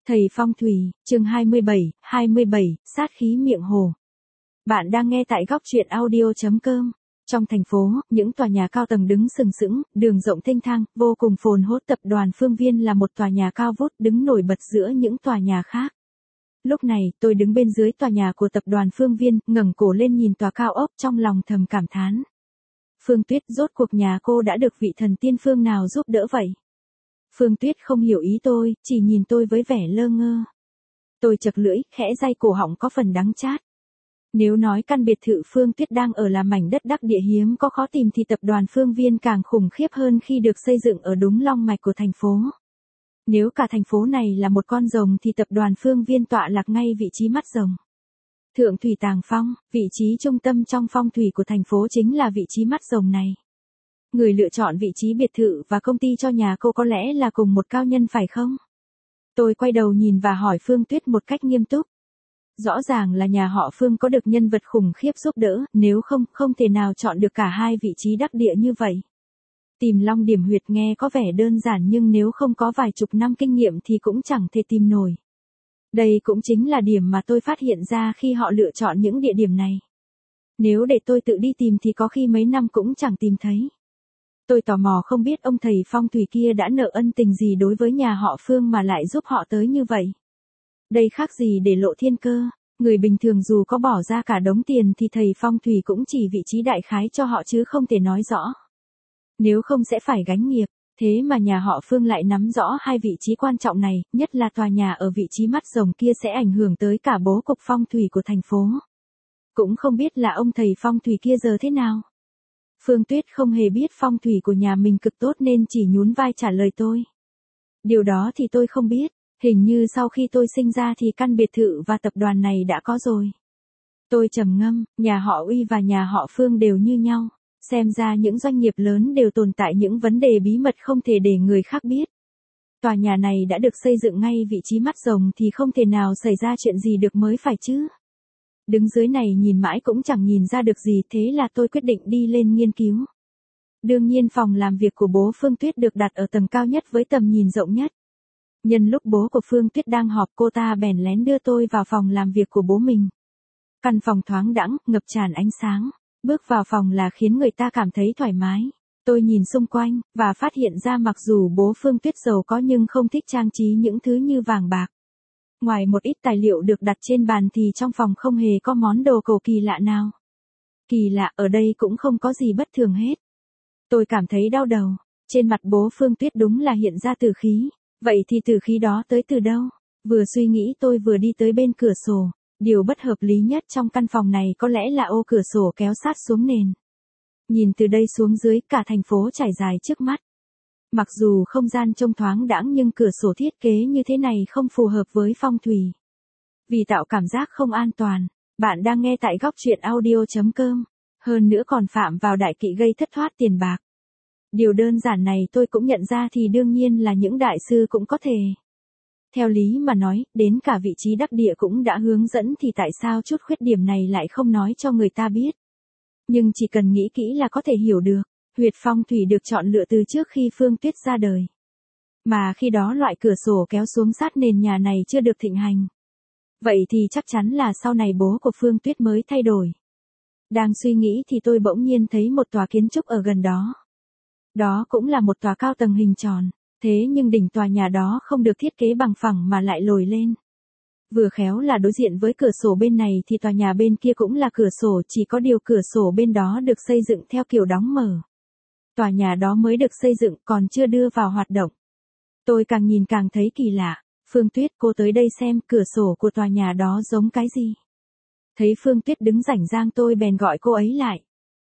Thầy phong thủy, chương 27, sát khí miệng hồ. Bạn đang nghe tại góc truyện audio.com. Trong thành phố, những tòa nhà cao tầng đứng sừng sững, đường rộng thênh thang, vô cùng phồn hốt. Tập đoàn Phương Viên là một tòa nhà cao vút đứng nổi bật giữa những tòa nhà khác. Lúc này, tôi đứng bên dưới tòa nhà của tập đoàn Phương Viên, ngẩng cổ lên nhìn tòa cao ốc trong lòng thầm cảm thán. Phương Tuyết, rốt cuộc nhà cô đã được vị thần tiên phương nào giúp đỡ vậy? Phương Tuyết không hiểu ý tôi, chỉ nhìn tôi với vẻ lơ ngơ. Tôi chật lưỡi, khẽ day cổ họng có phần đắng chát. Nếu nói căn biệt thự Phương Tuyết đang ở là mảnh đất đắc địa hiếm có khó tìm thì tập đoàn Phương Viên càng khủng khiếp hơn khi được xây dựng ở đúng long mạch của thành phố. Nếu cả thành phố này là một con rồng thì tập đoàn Phương Viên tọa lạc ngay vị trí mắt rồng. Thượng Thủy Tàng Phong, vị trí trung tâm trong phong thủy của thành phố chính là vị trí mắt rồng này. Người lựa chọn vị trí biệt thự và công ty cho nhà cô có lẽ là cùng một cao nhân phải không? Tôi quay đầu nhìn và hỏi Phương Tuyết một cách nghiêm túc. Rõ ràng là nhà họ Phương có được nhân vật khủng khiếp giúp đỡ, nếu không, không thể nào chọn được cả hai vị trí đắc địa như vậy. Tìm long điểm huyệt nghe có vẻ đơn giản nhưng nếu không có vài chục năm kinh nghiệm thì cũng chẳng thể tìm nổi. Đây cũng chính là điểm mà tôi phát hiện ra khi họ lựa chọn những địa điểm này. Nếu để tôi tự đi tìm thì có khi mấy năm cũng chẳng tìm thấy. Tôi tò mò không biết ông thầy phong thủy kia đã nợ ân tình gì đối với nhà họ Phương mà lại giúp họ tới như vậy. Đây khác gì để lộ thiên cơ, người bình thường dù có bỏ ra cả đống tiền thì thầy phong thủy cũng chỉ vị trí đại khái cho họ chứ không thể nói rõ. Nếu không sẽ phải gánh nghiệp, thế mà nhà họ Phương lại nắm rõ hai vị trí quan trọng này, nhất là tòa nhà ở vị trí mắt rồng kia sẽ ảnh hưởng tới cả bố cục phong thủy của thành phố. Cũng không biết là ông thầy phong thủy kia giờ thế nào. Phương Tuyết không hề biết phong thủy của nhà mình cực tốt nên chỉ nhún vai trả lời tôi. Điều đó thì tôi không biết, hình như sau khi tôi sinh ra thì căn biệt thự và tập đoàn này đã có rồi. Tôi trầm ngâm, nhà họ Uy và nhà họ Phương đều như nhau, xem ra những doanh nghiệp lớn đều tồn tại những vấn đề bí mật không thể để người khác biết. Tòa nhà này đã được xây dựng ngay vị trí mắt rồng thì không thể nào xảy ra chuyện gì được mới phải chứ. Đứng dưới này nhìn mãi cũng chẳng nhìn ra được gì, thế là tôi quyết định đi lên nghiên cứu. Đương nhiên phòng làm việc của bố Phương Tuyết được đặt ở tầng cao nhất với tầm nhìn rộng nhất. Nhân lúc bố của Phương Tuyết đang họp cô ta bèn lén đưa tôi vào phòng làm việc của bố mình. Căn phòng thoáng đãng, ngập tràn ánh sáng. Bước vào phòng là khiến người ta cảm thấy thoải mái. Tôi nhìn xung quanh, và phát hiện ra mặc dù bố Phương Tuyết giàu có nhưng không thích trang trí những thứ như vàng bạc. Ngoài một ít tài liệu được đặt trên bàn thì trong phòng không hề có món đồ cầu kỳ lạ nào. Kỳ lạ ở đây cũng không có gì bất thường hết. Tôi cảm thấy đau đầu, trên mặt bố Phương Tuyết đúng là hiện ra tử khí. Vậy thì tử khí đó tới từ đâu? Vừa suy nghĩ tôi vừa đi tới bên cửa sổ. Điều bất hợp lý nhất trong căn phòng này có lẽ là ô cửa sổ kéo sát xuống nền. Nhìn từ đây xuống dưới cả thành phố trải dài trước mắt. Mặc dù không gian trông thoáng đãng nhưng cửa sổ thiết kế như thế này không phù hợp với phong thủy. Vì tạo cảm giác không an toàn, bạn đang nghe tại góc truyện audio.com. Hơn nữa còn phạm vào đại kỵ gây thất thoát tiền bạc. Điều đơn giản này tôi cũng nhận ra thì đương nhiên là những đại sư cũng có thể. Theo lý mà nói, đến cả vị trí đắc địa cũng đã hướng dẫn thì tại sao chút khuyết điểm này lại không nói cho người ta biết. Nhưng chỉ cần nghĩ kỹ là có thể hiểu được, huyệt phong thủy được chọn lựa từ trước khi Phương Tuyết ra đời. Mà khi đó loại cửa sổ kéo xuống sát nền nhà này chưa được thịnh hành. Vậy thì chắc chắn là sau này bố của Phương Tuyết mới thay đổi. Đang suy nghĩ thì tôi bỗng nhiên thấy một tòa kiến trúc ở gần đó. Đó cũng là một tòa cao tầng hình tròn. Thế nhưng đỉnh tòa nhà đó không được thiết kế bằng phẳng mà lại lồi lên. Vừa khéo là đối diện với cửa sổ bên này thì tòa nhà bên kia cũng là cửa sổ, chỉ có điều cửa sổ bên đó được xây dựng theo kiểu đóng mở. Tòa nhà đó mới được xây dựng còn chưa đưa vào hoạt động. Tôi càng nhìn càng thấy kỳ lạ. Phương Tuyết, cô tới đây xem cửa sổ của tòa nhà đó giống cái gì. Thấy Phương Tuyết đứng rảnh rang tôi bèn gọi cô ấy lại.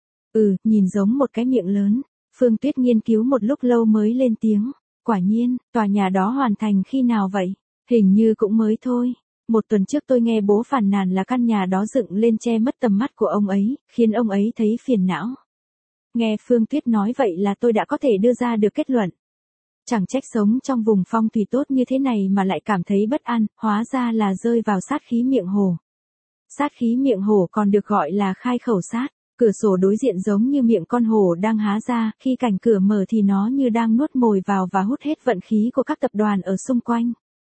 Nhìn giống một cái miệng lớn. Phương Tuyết nghiên cứu một lúc lâu mới lên tiếng. Quả nhiên, tòa nhà đó hoàn thành khi nào vậy? Hình như cũng mới thôi. Một tuần trước tôi nghe bố phàn nàn là căn nhà đó dựng lên che mất tầm mắt của ông ấy, khiến ông ấy thấy phiền não. Nghe Phương Tuyết nói vậy là tôi đã có thể đưa ra được kết luận. Chẳng trách sống trong vùng phong thủy tốt như thế này mà lại cảm thấy bất an, hóa ra là rơi vào sát khí miệng hồ. Sát khí miệng hổ còn được gọi là khai khẩu sát. Cửa sổ đối diện giống như miệng con hổ đang há ra, khi cánh cửa mở thì nó như đang nuốt mồi vào và hút hết vận khí của các tập đoàn ở xung quanh.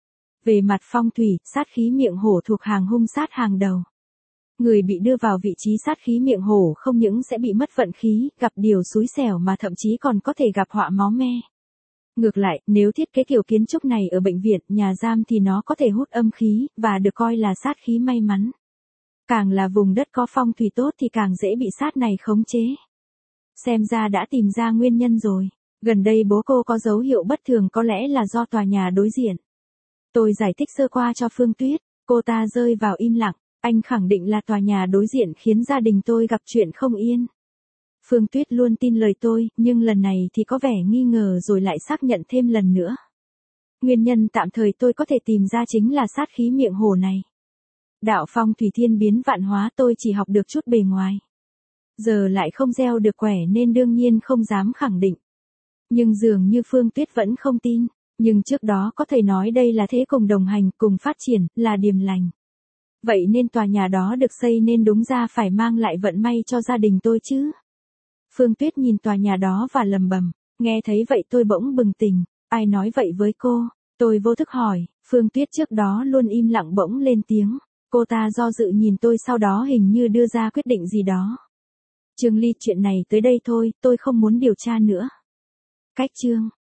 Về mặt phong thủy, sát khí miệng hổ thuộc hàng hung sát hàng đầu. Người bị đưa vào vị trí sát khí miệng hổ không những sẽ bị mất vận khí, gặp điều xui xẻo mà thậm chí còn có thể gặp họa máu me. Ngược lại, nếu thiết kế kiểu kiến trúc này ở bệnh viện, nhà giam thì nó có thể hút âm khí, và được coi là sát khí may mắn. Càng là vùng đất có phong thủy tốt thì càng dễ bị sát này khống chế. Xem ra đã tìm ra nguyên nhân rồi. Gần đây bố cô có dấu hiệu bất thường, có lẽ là do tòa nhà đối diện. Tôi giải thích sơ qua cho Phương Tuyết, cô ta rơi vào im lặng. Anh khẳng định là tòa nhà đối diện khiến gia đình tôi gặp chuyện không yên. Phương Tuyết luôn tin lời tôi, nhưng lần này thì có vẻ nghi ngờ rồi lại xác nhận thêm lần nữa. Nguyên nhân tạm thời tôi có thể tìm ra chính là sát khí miệng hổ này. Đạo phong thủy thiên biến vạn hóa, tôi chỉ học được chút bề ngoài. Giờ lại không gieo được quẻ nên đương nhiên không dám khẳng định. Nhưng dường như Phương Tuyết vẫn không tin. Nhưng trước đó có thầy nói đây là thế cùng đồng hành, cùng phát triển, là điềm lành. Vậy nên tòa nhà đó được xây nên đúng ra phải mang lại vận may cho gia đình tôi chứ. Phương Tuyết nhìn tòa nhà đó và lầm bầm. Nghe thấy vậy tôi bỗng bừng tỉnh. Ai nói vậy với cô? Tôi vô thức hỏi. Phương Tuyết trước đó luôn im lặng bỗng lên tiếng. Cô ta do dự nhìn tôi, sau đó hình như đưa ra quyết định gì đó. Trương Ly, chuyện này tới đây thôi, tôi không muốn điều tra nữa. Cách chương